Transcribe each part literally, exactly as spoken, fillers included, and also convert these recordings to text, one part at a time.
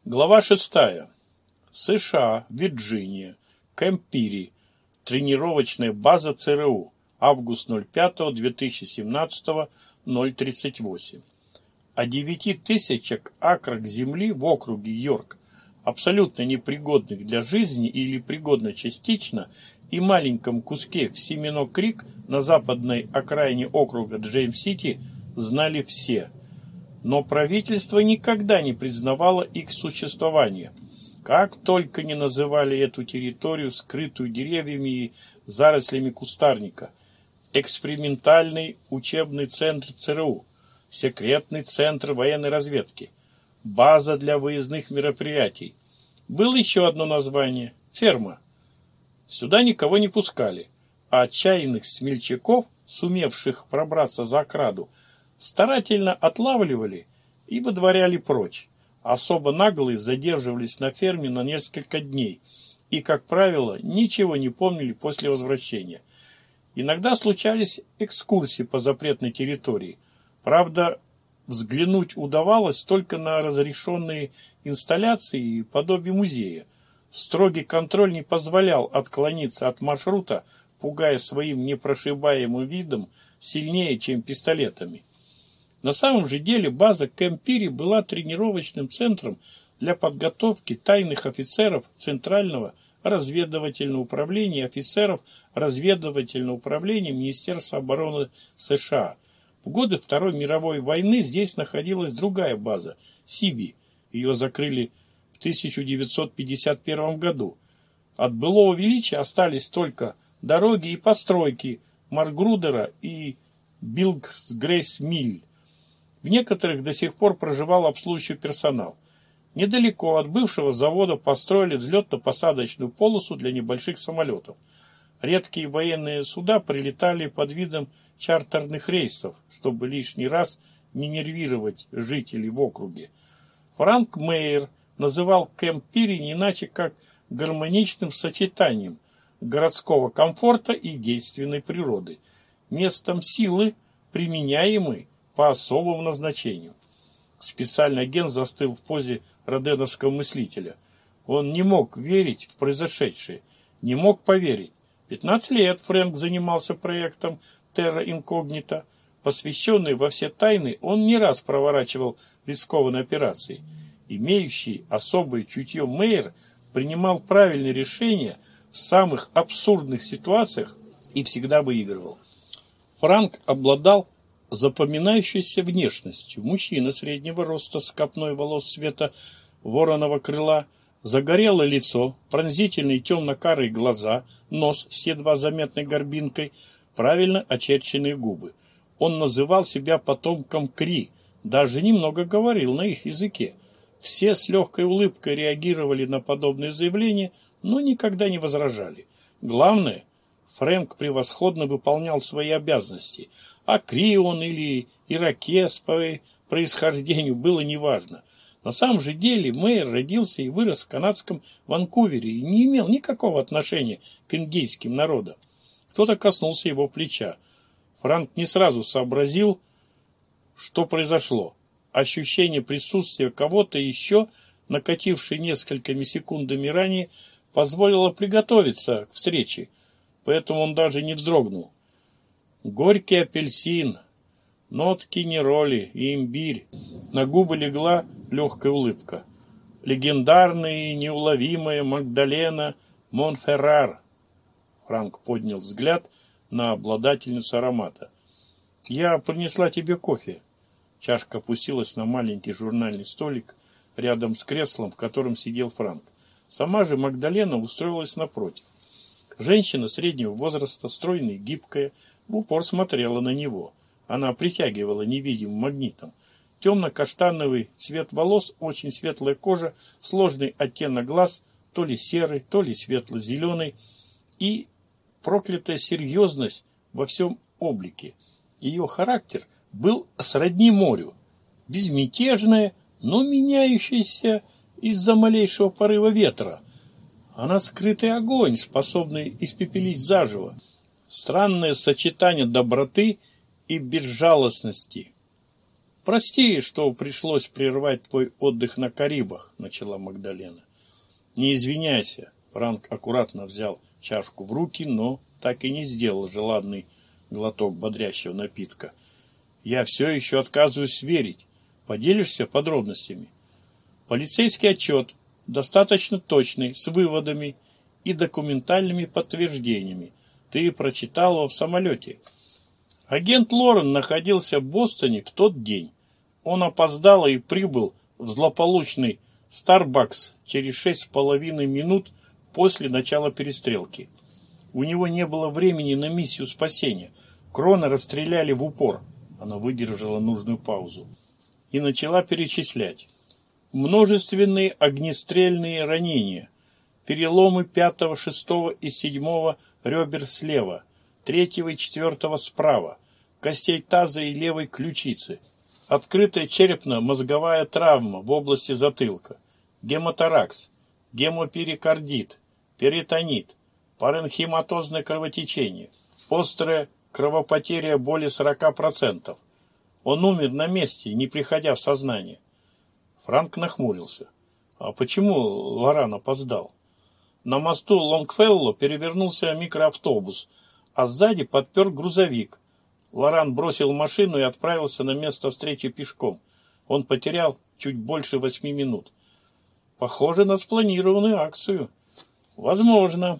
Глава шестая. США, Вирджиния, Кэмп Пири, тренировочная база ЦРУ, август ноль пятого две тысячи семнадцатого, ноль тридцать восемь. О девяти тысячах акрах земли в округе Йорк, абсолютно непригодных для жизни или пригодно частично, и маленьком куске в Семино-Крик на западной окраине округа Джеймс-Сити знали все. Но правительство никогда не признавало их существование. Как только не называли эту территорию, скрытую деревьями и зарослями кустарника, экспериментальный учебный центр ЦРУ, секретный центр военной разведки, база для выездных мероприятий. Было еще одно название – ферма. Сюда никого не пускали, а отчаянных смельчаков, сумевших пробраться за ограду, старательно отлавливали и выдворяли прочь. Особо наглые задерживались на ферме на несколько дней и, как правило, ничего не помнили после возвращения. Иногда случались экскурсии по запретной территории. Правда, взглянуть удавалось только на разрешенные инсталляции и подобие музея. Строгий контроль не позволял отклониться от маршрута, пугая своим непрошибаемым видом сильнее, чем пистолетами. На самом же деле база Кэмп Пири была тренировочным центром для подготовки тайных офицеров Центрального разведывательного управления и офицеров разведывательного управления Министерства обороны США. В годы Второй мировой войны здесь находилась другая база – Сиби. Ее закрыли в тысяча девятьсот пятьдесят первом году. От былого величия остались только дороги и постройки Маргрудера и Билкс-Грейс-Миль. В некоторых до сих пор проживал обслуживающий персонал. Недалеко от бывшего завода построили взлетно-посадочную полосу для небольших самолетов. Редкие военные суда прилетали под видом чартерных рейсов, чтобы лишний раз не нервировать жителей в округе. Франк Мейер называл Кэмп Пири не иначе как гармоничным сочетанием городского комфорта и действенной природы, местом силы, применяемой по особому назначению. Специальный агент застыл в позе роденовского мыслителя. Он не мог верить в произошедшее, не мог поверить. пятнадцать лет Фрэнк занимался проектом Terra Incognita. Посвященный во все тайны, он не раз проворачивал рискованные операции. Имеющий особое чутье Мейер принимал правильные решения в самых абсурдных ситуациях и всегда выигрывал. Франк обладал запоминающейся внешностью. Мужчина среднего роста с копной волос цвета вороного крыла, загорелое лицо, пронзительные темно-карые глаза, нос с едва заметной горбинкой, правильно очерченные губы. Он называл себя потомком Кри, даже немного говорил на их языке. Все с легкой улыбкой реагировали на подобные заявления, но никогда не возражали. Главное, Фрэнк превосходно выполнял свои обязанности, а Кри он или иракез по происхождению было неважно. На самом же деле Мейер родился и вырос в канадском Ванкувере и не имел никакого отношения к индейским народам. Кто-то коснулся его плеча. Франк не сразу сообразил, что произошло. Ощущение присутствия кого-то еще, накатившее несколькими секундами ранее, позволило приготовиться к встрече, поэтому он даже не вздрогнул. Горький апельсин, нотки нероли и имбирь. На губы легла легкая улыбка. Легендарная и неуловимая Магдалена Монферрар. Франк поднял взгляд на обладательницу аромата. «Я принесла тебе кофе». Чашка опустилась на маленький журнальный столик рядом с креслом, в котором сидел Франк. Сама же Магдалена устроилась напротив. Женщина среднего возраста, стройная и гибкая, в упор смотрела на него. Она притягивала невидимым магнитом. Темно-каштановый цвет волос, очень светлая кожа, сложный оттенок глаз, то ли серый, то ли светло-зеленый, и проклятая серьезность во всем облике. Ее характер был сродни морю, безмятежная, но меняющаяся из-за малейшего порыва ветра. Она скрытый огонь, способный испепелить заживо. Странное сочетание доброты и безжалостности. «Прости, что пришлось прервать твой отдых на Карибах», — начала Магдалена. «Не извиняйся». Франк аккуратно взял чашку в руки, но так и не сделал желанный глоток бодрящего напитка. «Я все еще отказываюсь верить. Поделишься подробностями?» «Полицейский отчет, достаточно точный, с выводами и документальными подтверждениями. Ты прочитал его в самолете». Агент Лорен находился в Бостоне в тот день. Он опоздал и прибыл в злополучный Starbucks через шесть с половиной минут после начала перестрелки. У него не было времени на миссию спасения. Крона расстреляли в упор. Она выдержала нужную паузу и начала перечислять. Множественные огнестрельные ранения, переломы пятого, шестого и седьмого ребер слева, третьего и четвертого справа, костей таза и левой ключицы, открытая черепно-мозговая травма в области затылка, гемоторакс, гемоперикардит, перитонит, паренхематозное кровотечение, острая кровопотеря более сорока процентов. Он умер на месте, не приходя в сознание. Франк нахмурился. А почему Лоран опоздал? На мосту Лонгфелло перевернулся микроавтобус, а сзади подпер грузовик. Лоран бросил машину и отправился на место встречи пешком. Он потерял чуть больше восьми минут. Похоже на спланированную акцию. Возможно.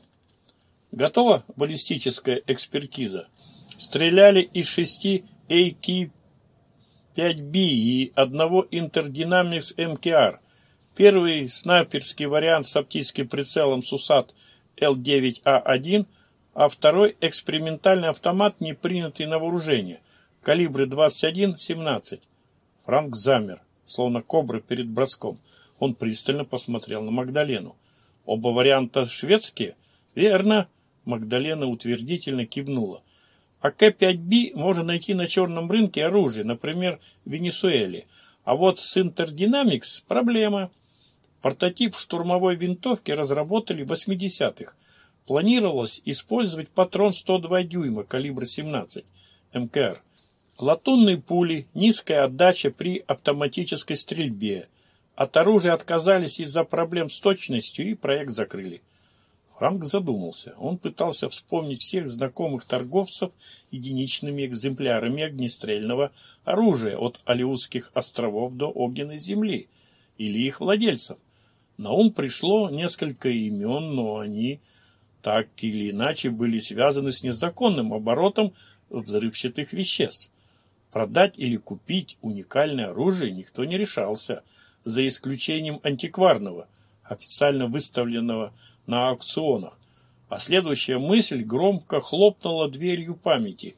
Готова баллистическая экспертиза? Стреляли из шести эй ки пять би и одного Interdynamics эм ке ар. Первый снайперский вариант с оптическим прицелом Сусат эл девять а один, а второй экспериментальный автомат, не принятый на вооружение, калибры двадцать один семнадцать. Франк замер, словно кобра перед броском. Он пристально посмотрел на Магдалену. Оба варианта шведские? Верно. Магдалена утвердительно кивнула. А ка пять би можно найти на черном рынке оружия, например, в Венесуэле. А вот с Interdynamics проблема. Прототип штурмовой винтовки разработали в восьмидесятых. Планировалось использовать патрон сто два дюйма калибра семнадцать эм ка эр. Латунные пули, низкая отдача при автоматической стрельбе. От оружия отказались из-за проблем с точностью и проект закрыли. Франк задумался. Он пытался вспомнить всех знакомых торговцев единичными экземплярами огнестрельного оружия от Алеутских островов до Огненной земли или их владельцев. На ум пришло несколько имен, но они так или иначе были связаны с незаконным оборотом взрывчатых веществ. Продать или купить уникальное оружие никто не решался, за исключением антикварного, официально выставленного на аукционах. А следующая мысль громко хлопнула дверью памяти.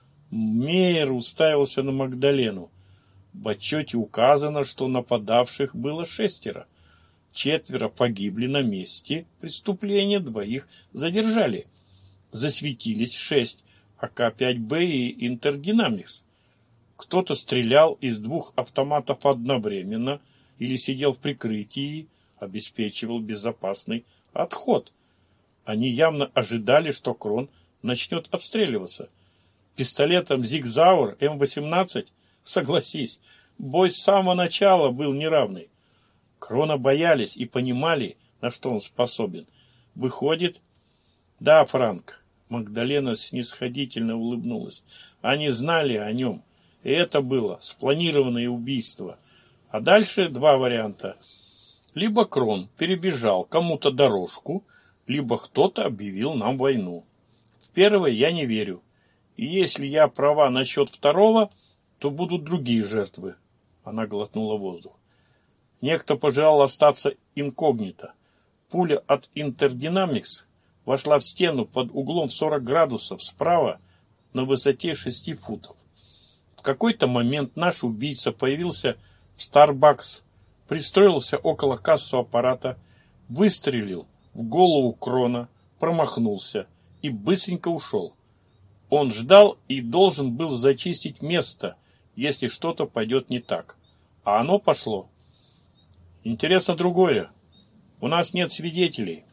Мейер уставился на Магдалену. В отчете указано, что нападавших было шестеро. Четверо погибли на месте преступления, двоих задержали. Засветились шесть а ка пять бэ и Interdynamics. Кто-то стрелял из двух автоматов одновременно или сидел в прикрытии, обеспечивал безопасный отход. Они явно ожидали, что Крон начнет отстреливаться. Пистолетом Зигзауэр эм восемнадцать, согласись, бой с самого начала был неравный. Крона боялись и понимали, на что он способен. Выходит... Да, Франк, Магдалена снисходительно улыбнулась. Они знали о нем. И это было спланированное убийство. А дальше два варианта. Либо Крон перебежал кому-то дорожку, либо кто-то объявил нам войну. В первое я не верю. И если я права насчет второго, то будут другие жертвы. Она глотнула воздух. Некто пожелал остаться инкогнито. Пуля от Interdynamics вошла в стену под углом в сорок градусов справа на высоте шести футов. В какой-то момент наш убийца появился в Starbucks, пристроился около кассового аппарата, выстрелил в голову Крона, промахнулся и быстренько ушел. Он ждал и должен был зачистить место, если что-то пойдет не так. А оно пошло. Интересно другое. У нас нет свидетелей.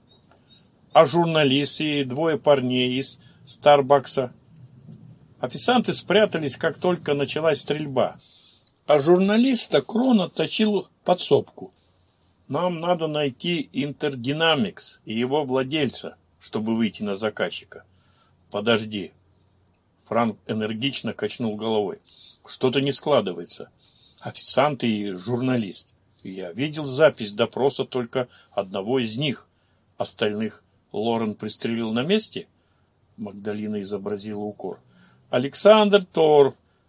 А журналисты и двое парней из Старбакса. Официанты спрятались, как только началась стрельба. А журналиста Крона точил подсобку. Нам надо найти Интердинамикс и его владельца, чтобы выйти на заказчика. Подожди. Франк энергично качнул головой. Что-то не складывается. Официант и журналист. Я видел запись допроса только одного из них. Остальных Лорен пристрелил на месте? Магдалина изобразила укор. Александр Торф,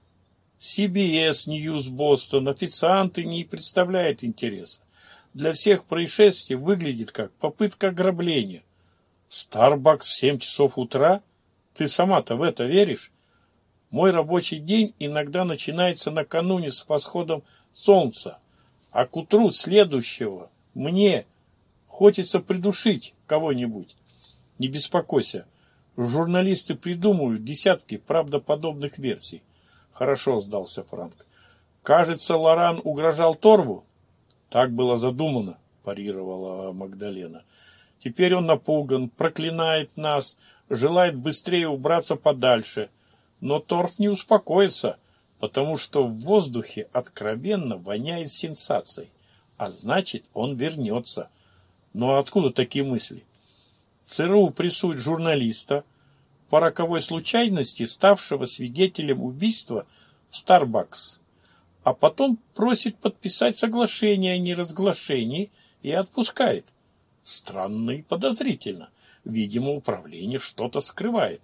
си би эс News Бостон, официанты не представляет интереса. Для всех происшествий выглядит как попытка ограбления. Старбакс в семь часов утра? Ты сама-то в это веришь? Мой рабочий день иногда начинается накануне с восходом солнца, а к утру следующего мне хочется придушить кого-нибудь. Не беспокойся, журналисты придумывают десятки правдоподобных версий. Хорошо, сдался Франк. Кажется, Лоран угрожал Торву? Так было задумано, парировала Магдалена. Теперь он напуган, проклинает нас, желает быстрее убраться подальше. Но Торф не успокоится, потому что в воздухе откровенно воняет сенсацией, а значит, он вернется. Но откуда такие мысли? ЦРУ прессует журналиста, по роковой случайности ставшего свидетелем убийства в Старбакс, а потом просит подписать соглашение о неразглашении и отпускает. Странно и подозрительно. Видимо, управление что-то скрывает.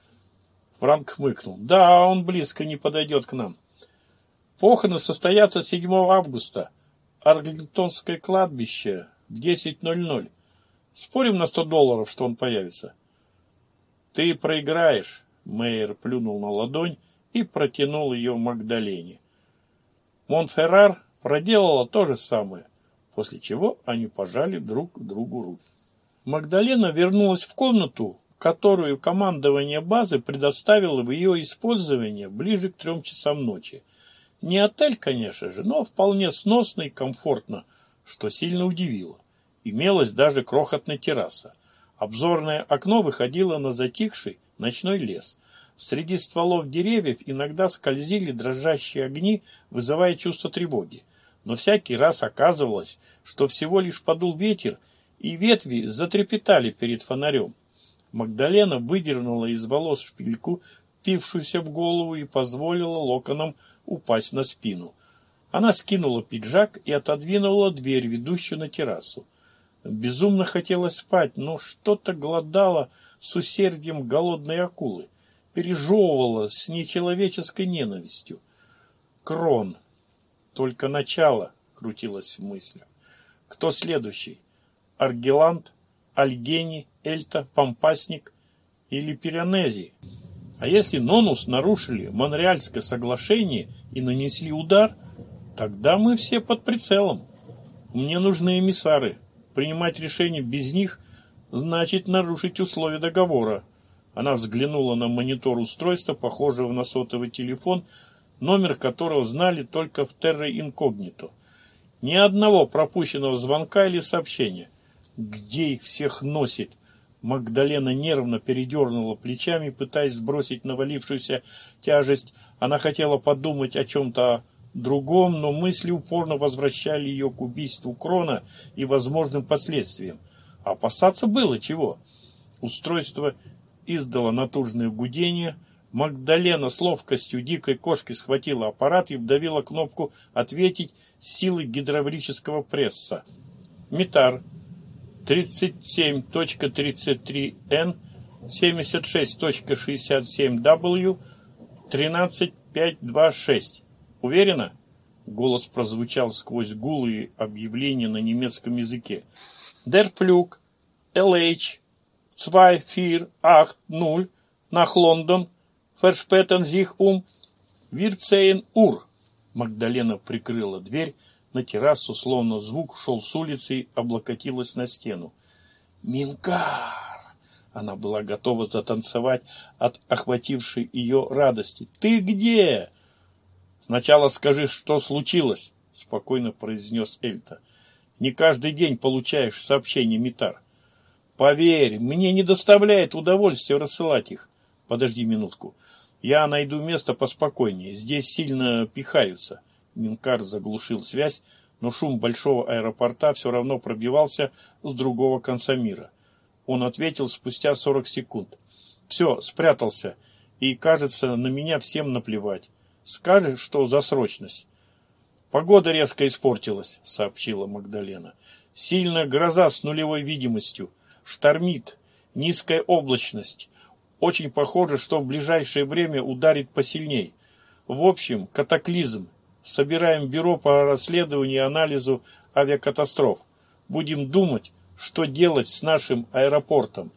Франк хмыкнул. Да, он близко не подойдет к нам. Похороны состоятся седьмого августа. Арлингтонское кладбище в десять ноль ноль. Спорим на сто долларов, что он появится? Ты проиграешь. Мейер плюнул на ладонь и протянул ее Магдалене. Монферрар проделала то же самое, после чего они пожали друг другу руки. Магдалена вернулась в комнату, которую командование базы предоставило в ее использование ближе к трем часам ночи. Не отель, конечно же, но вполне сносно и комфортно, что сильно удивило. Имелась даже крохотная терраса. Обзорное окно выходило на затихший ночной лес. Среди стволов деревьев иногда скользили дрожащие огни, вызывая чувство тревоги. Но всякий раз оказывалось, что всего лишь подул ветер, и ветви затрепетали перед фонарем. Магдалена выдернула из волос шпильку, впившуюся в голову, и позволила локонам упасть на спину. Она скинула пиджак и отодвинула дверь, ведущую на террасу. Безумно хотелось спать, но что-то голодало с усердием голодной акулы, пережевывало с нечеловеческой ненавистью. Крон. Только начало, крутилось в мыслях. Кто следующий? Аргелант, Альгени, Эльта, Пампасник или Пиранези? А если Нонус нарушили Монреальское соглашение и нанесли удар, тогда мы все под прицелом. Мне нужны эмиссары. Принимать решение без них значит нарушить условия договора. Она взглянула на монитор устройства, похожего на сотовый телефон, номер которого знали только в терра инкогнито. Ни одного пропущенного звонка или сообщения. Где их всех носит? Магдалена нервно передернула плечами, пытаясь сбросить навалившуюся тяжесть. Она хотела подумать о чем-то другом, но мысли упорно возвращали ее к убийству Крона и возможным последствиям. А опасаться было чего? Устройство издало натужное гудение. Магдалена с ловкостью дикой кошки схватила аппарат и вдавила кнопку «Ответить» силой гидравлического пресса. Митар. тридцать семь точка тридцать три эн, семьдесят шесть точка шестьдесят семь дабл ю, тринадцать пятьсот двадцать шесть. Уверена? Голос прозвучал сквозь гул и объявления на немецком языке. Der Flug эл эйч два четыре восемь ноль nach London verspäten sich um vierzehn Uhr. Магдалена прикрыла дверь на террасу, словно звук шел с улицы, и облокотилась на стену. Минкар! Она была готова затанцевать от охватившей ее радости. Ты где? Сначала скажи, что случилось, спокойно произнес Эльта. Не каждый день получаешь сообщение, Митар. Поверь, мне не доставляет удовольствия рассылать их. Подожди минутку. Я найду место поспокойнее. Здесь сильно пихаются. Минкар заглушил связь, но шум большого аэропорта все равно пробивался с другого конца мира. Он ответил спустя сорок секунд. «Все, спрятался, и, кажется, на меня всем наплевать. Скажешь, что за срочность?» «Погода резко испортилась», — сообщила Магдалена. «Сильная гроза с нулевой видимостью. Штормит. Низкая облачность. Очень похоже, что в ближайшее время ударит посильней. В общем, катаклизм. Собираем бюро по расследованию и анализу авиакатастроф. Будем думать, что делать с нашим аэропортом».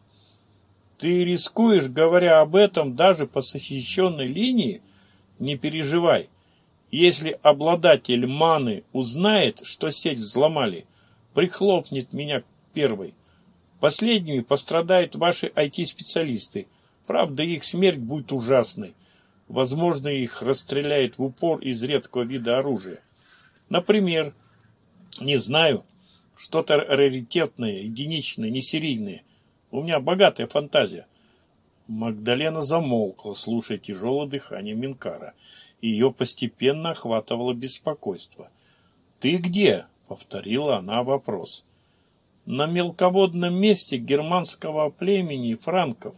«Ты рискуешь, говоря об этом, даже по защищенной линии? Не переживай. Если обладатель маны узнает, что сеть взломали, прихлопнет меня первой. Последними пострадают ваши ай ти-специалисты. Правда, их смерть будет ужасной. Возможно, их расстреляют в упор из редкого вида оружия. Например, не знаю, что-то раритетное, единичное, несерийное. У меня богатая фантазия». Магдалена замолкла, слушая тяжелое дыхание Минкара. Ее постепенно охватывало беспокойство. «Ты где?» — повторила она вопрос. «На мелководном месте германского племени франков.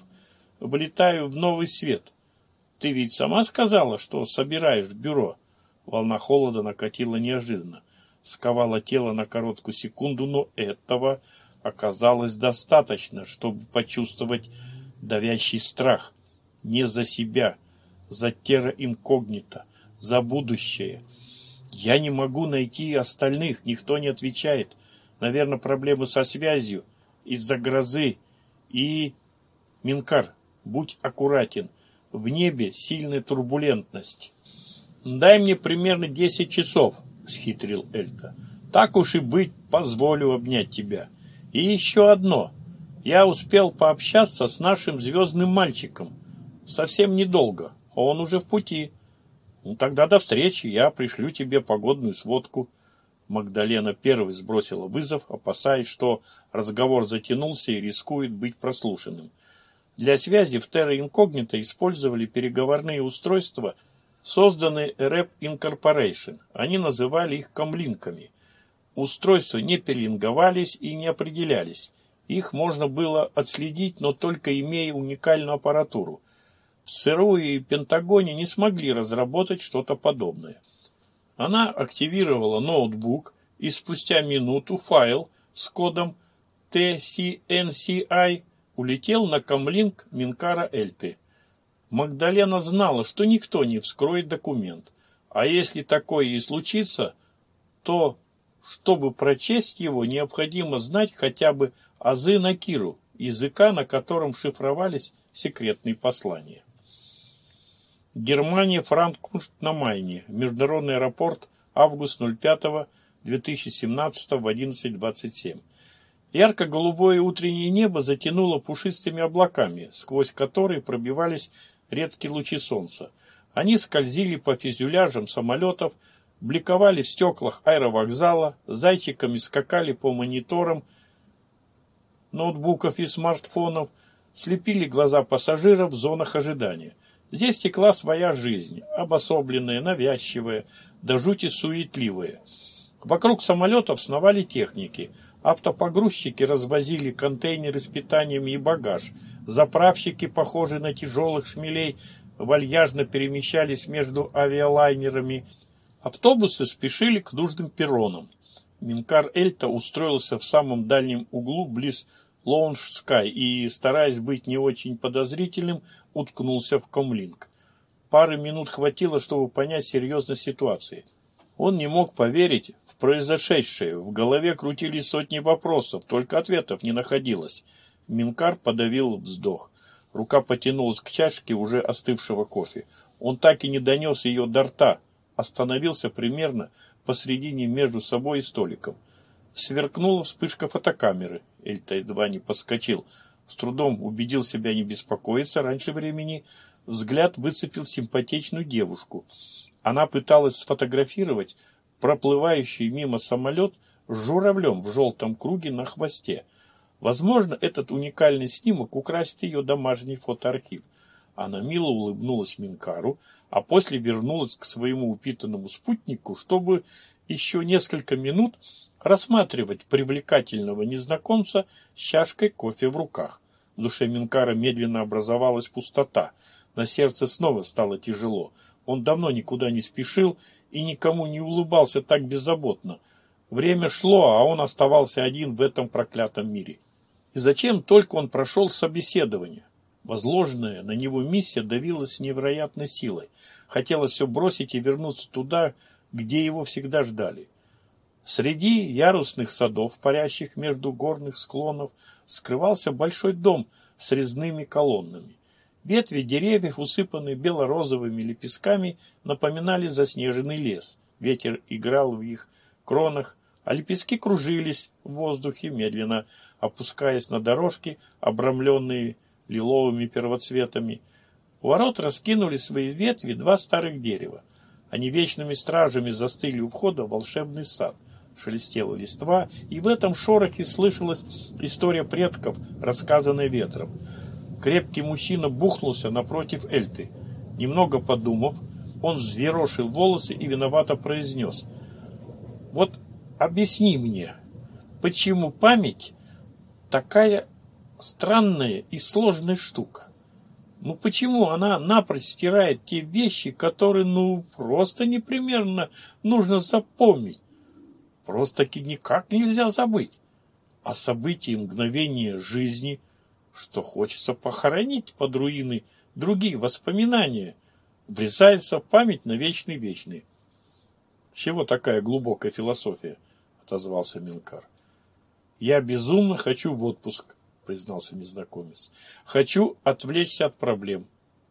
Влетаю в новый свет. Ты ведь сама сказала, что собираешь бюро?» Волна холода накатила неожиданно. Сковала тело на короткую секунду, но этого оказалось достаточно, чтобы почувствовать давящий страх. Не за себя, за терра инкогнито, за будущее. «Я не могу найти остальных, никто не отвечает. Наверное, проблемы со связью, из-за грозы. И... Минкар, будь аккуратен. В небе сильная турбулентность». «Дай мне примерно десять часов», — схитрил Эльта. «Так уж и быть, позволю обнять тебя. И еще одно. Я успел пообщаться с нашим звездным мальчиком. Совсем недолго. Он уже в пути. Ну, тогда до встречи. Я пришлю тебе погодную сводку». Магдалена первой сбросила вызов, опасаясь, что разговор затянулся и рискует быть прослушанным. Для связи в Terra Incognita использовали переговорные устройства, созданные Rep Incorporation. Они называли их комлинками. Устройства не пеленговались и не определялись. Их можно было отследить, но только имея уникальную аппаратуру. В ЦРУ и Пентагоне не смогли разработать что-то подобное. Она активировала ноутбук, и спустя минуту файл с кодом ти си эн си ай улетел на комлинк Минкара Эльты. Магдалена знала, что никто не вскроет документ. А если такое и случится, то, чтобы прочесть его, необходимо знать хотя бы азы Накиру, языка, на котором шифровались секретные послания. Германия, Франкфурт на Майне, международный аэропорт, август ноль пятого две тысячи семнадцатого в одиннадцать двадцать семь. Ярко-голубое утреннее небо затянуло пушистыми облаками, сквозь которые пробивались редкие лучи солнца. Они скользили по фюзеляжам самолетов, бликовали в стеклах аэровокзала, зайчиками скакали по мониторам ноутбуков и смартфонов, слепили глаза пассажиров в зонах ожидания. Здесь текла своя жизнь, обособленная, навязчивая, до жути суетливая. Вокруг самолетов сновали техники. Автопогрузчики развозили контейнеры с питанием и багаж. Заправщики, похожие на тяжелых шмелей, вальяжно перемещались между авиалайнерами. Автобусы спешили к нужным перронам. Минкар Эльта устроился в самом дальнем углу близ Lounge Sky и, стараясь быть не очень подозрительным, уткнулся в комлинк. Пары минут хватило, чтобы понять серьезность ситуации. Он не мог поверить в произошедшее. В голове крутились сотни вопросов, только ответов не находилось. Минкар подавил вздох. Рука потянулась к чашке уже остывшего кофе. Он так и не донес ее до рта. Остановился примерно посредине между собой и столиком. Сверкнула вспышка фотокамеры. Эльта едва не подскочил. С трудом убедил себя не беспокоиться раньше времени. Взгляд выцепил симпатичную девушку. Она пыталась сфотографировать проплывающий мимо самолет с журавлем в желтом круге на хвосте. Возможно, этот уникальный снимок украсит ее домашний фотоархив. Она мило улыбнулась Минкару, а после вернулась к своему упитанному спутнику, чтобы еще несколько минут рассматривать привлекательного незнакомца с чашкой кофе в руках. В душе Минкара медленно образовалась пустота. На сердце снова стало тяжело. Он давно никуда не спешил и никому не улыбался так беззаботно. Время шло, а он оставался один в этом проклятом мире. И зачем только он прошел собеседование? Возложенная на него миссия давилась с невероятной силой. Хотелось все бросить и вернуться туда, где его всегда ждали. Среди ярусных садов, парящих между горных склонов, скрывался большой дом с резными колоннами. Ветви деревьев, усыпанные бело-розовыми лепестками, напоминали заснеженный лес. Ветер играл в их кронах, а лепестки кружились в воздухе, медленно опускаясь на дорожки, обрамленные лиловыми первоцветами. У ворот раскинули свои ветви два старых дерева. Они вечными стражами застыли у входа в волшебный сад. Шелестела листва, и в этом шорохе слышалась история предков, рассказанная ветром. Крепкий мужчина бухнулся напротив Эльты. Немного подумав, он взъерошил волосы и виновато произнес: «Вот объясни мне, почему память такая странная и сложная штука? Ну почему она напрочь стирает те вещи, которые, ну, просто непременно нужно запомнить? Просто-таки никак нельзя забыть. А события и мгновения жизни, что хочется похоронить под руины другие воспоминания, врезается в память на вечный-вечный». «Чего такая глубокая философия?» — отозвался Минкар. «Я безумно хочу в отпуск», — признался незнакомец. «Хочу отвлечься от проблем.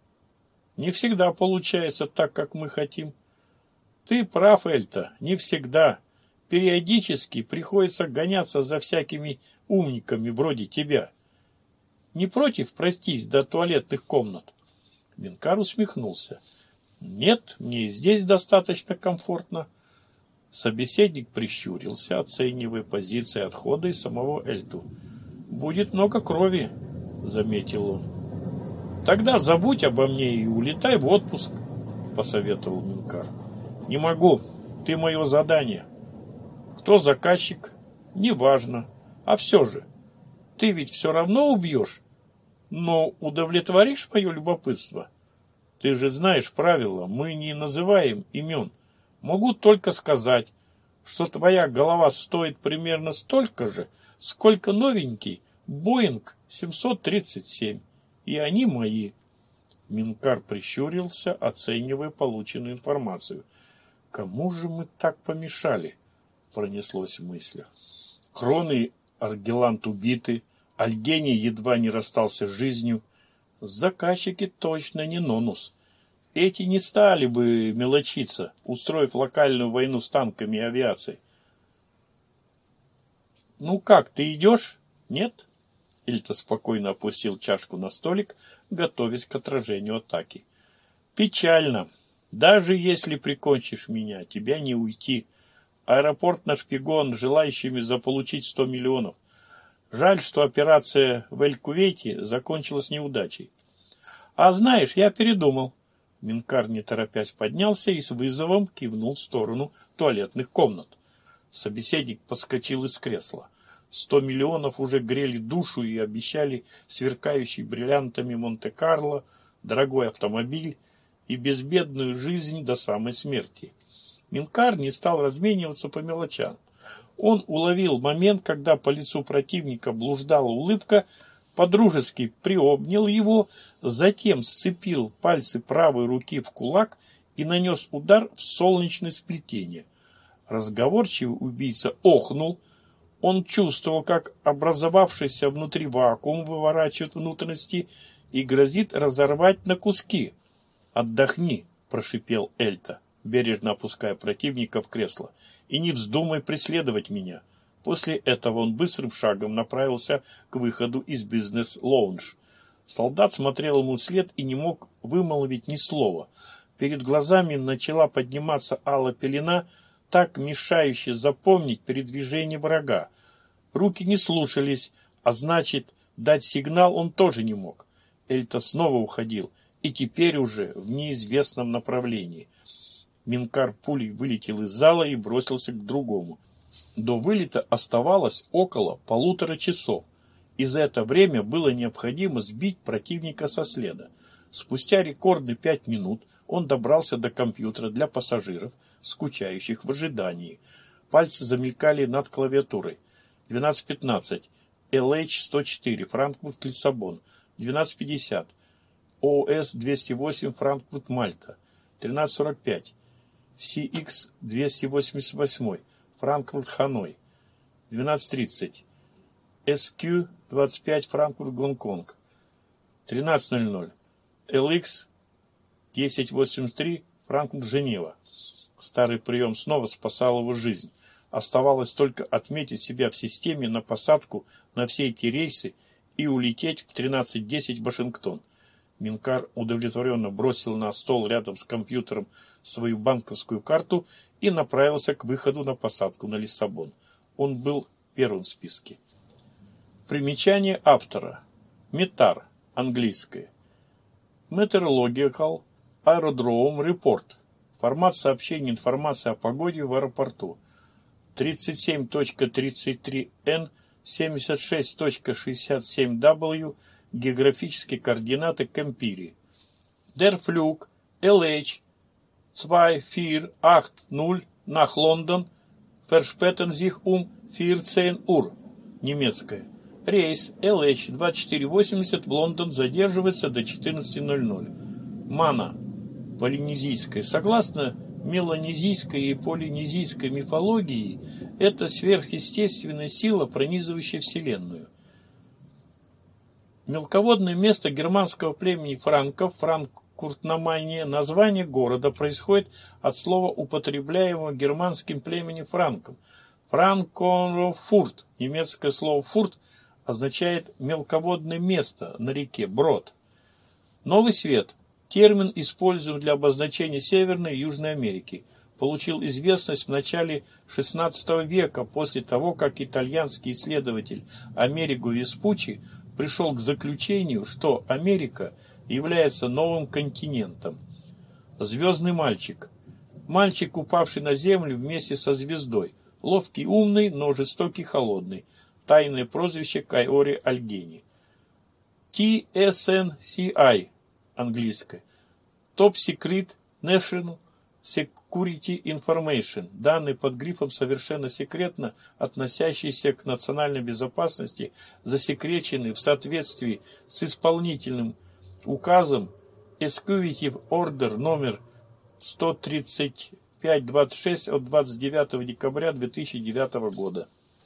Не всегда получается так, как мы хотим». «Ты прав, Эльта, не всегда. Периодически приходится гоняться за всякими умниками вроде тебя. Не против пройтись до туалетных комнат?» Минкар усмехнулся. «Нет, мне и здесь достаточно комфортно». Собеседник прищурился, оценивая позиции отхода и самого Эльту. «Будет много крови», — заметил он. «Тогда забудь обо мне и улетай в отпуск», — посоветовал Минкар. «Не могу. Ты мое задание». «Кто заказчик? Неважно. А все же, ты ведь все равно убьешь, но удовлетворишь мое любопытство? Ты же знаешь правила, мы не называем имен. Могу только сказать, что твоя голова стоит примерно столько же, сколько новенький Боинг семьсот тридцать семь. И они мои». Минкар прищурился, оценивая полученную информацию. «Кому же мы так помешали?» — пронеслось в мыслях. Крон Аргелант убиты, Альгений едва не расстался с жизнью. Заказчики точно не Нонус. Эти не стали бы мелочиться, устроив локальную войну с танками и авиацией. «Ну как, ты идешь? Нет?» Ильта спокойно опустил чашку на столик, готовясь к отражению атаки. «Печально. Даже если прикончишь меня, тебя не уйти. Аэропорт нашпигован желающими заполучить сто миллионов. Жаль, что операция в Эль-Кувейте закончилась неудачей. А знаешь, я передумал». Минкар, не торопясь, поднялся и с вызовом кивнул в сторону туалетных комнат. Собеседник подскочил из кресла. Сто миллионов уже грели душу и обещали сверкающий бриллиантами Монте-Карло, дорогой автомобиль и безбедную жизнь до самой смерти. Минкар не стал размениваться по мелочам. Он уловил момент, когда по лицу противника блуждала улыбка, подружески приобнял его, затем сцепил пальцы правой руки в кулак и нанес удар в солнечное сплетение. Разговорчивый убийца охнул. Он чувствовал, как образовавшийся внутри вакуум выворачивает внутренности и грозит разорвать на куски. «Отдохни», — прошипел Эльта, бережно опуская противника в кресло, — «и не вздумай преследовать меня». После этого он быстрым шагом направился к выходу из бизнес-лоунж. Солдат смотрел ему вслед и не мог вымолвить ни слова. Перед глазами начала подниматься алая пелена, так мешающая запомнить передвижение врага. Руки не слушались, а значит, дать сигнал он тоже не мог. Эльта снова уходил, и теперь уже в неизвестном направлении. Минкар пулей вылетел из зала и бросился к другому. До вылета оставалось около полутора часов, и за это время было необходимо сбить противника со следа. Спустя рекордные пять минут он добрался до компьютера для пассажиров, скучающих в ожидании. Пальцы замелькали над клавиатурой. двенадцать пятнадцать. эл эйч сто четыре. Франкфурт-Лиссабон. двенадцать пятьдесят. о эс двести восемь. Франкфурт-Мальта. тринадцать сорок пять. си икс двести восемьдесят восемь. Франкфурт-Ханой. двенадцать тридцать. эс кью двадцать пять. Франкфурт-Гонконг. тринадцать ноль ноль. эл икс десять восемьдесят три. Франкфурт-Женева. Старый прием снова спасал его жизнь. Оставалось только отметить себя в системе на посадку на все эти рейсы и улететь в тринадцать десять в Вашингтон. Минкар удовлетворенно бросил на стол рядом с компьютером свою банковскую карту и направился к выходу на посадку на Лиссабон. Он был первым в списке. Примечание автора. Метар, английское. Meteorological Aerodrome Report. Формат сообщения информации о погоде в аэропорту. тридцать семь точка тридцать три эн, семьдесят шесть точка шестьдесят семь дабл ю. Географические координаты Кемпири. Der Flug эл эйч два четыре восемь ноль nach London verspäten sich um vierzehn Uhr. Немецкое. Рейс эл эйч двадцать четыре восемьдесят в Лондон задерживается до четырнадцати ноль ноль. Мана. Полинезийское. Согласно меланезийской и полинезийской мифологии, это сверхъестественная сила, пронизывающая Вселенную. Мелководное место германского племени франков, Франкфурт на Майне, название города происходит от слова, употребляемого германским племенем франков. Франкфурт, немецкое слово «фурт», означает мелководное место на реке, брод. Новый свет. Термин используем для обозначения Северной и Южной Америки. Получил известность в начале шестнадцатого века, после того, как итальянский исследователь Америго Веспуччи пришел к заключению, что Америка является новым континентом. Звездный мальчик. Мальчик, упавший на землю вместе со звездой. Ловкий, умный, но жестокий, холодный. Тайное прозвище Кайори Альгени. ти эс эн си ай. Английское. Top Secret National Security Information. Данные под грифом «совершенно секретно», относящиеся к национальной безопасности, засекречены в соответствии с исполнительным указом Executive Order номер сто тридцать пять двадцать шесть от двадцать девятого декабря две тысячи девятого года.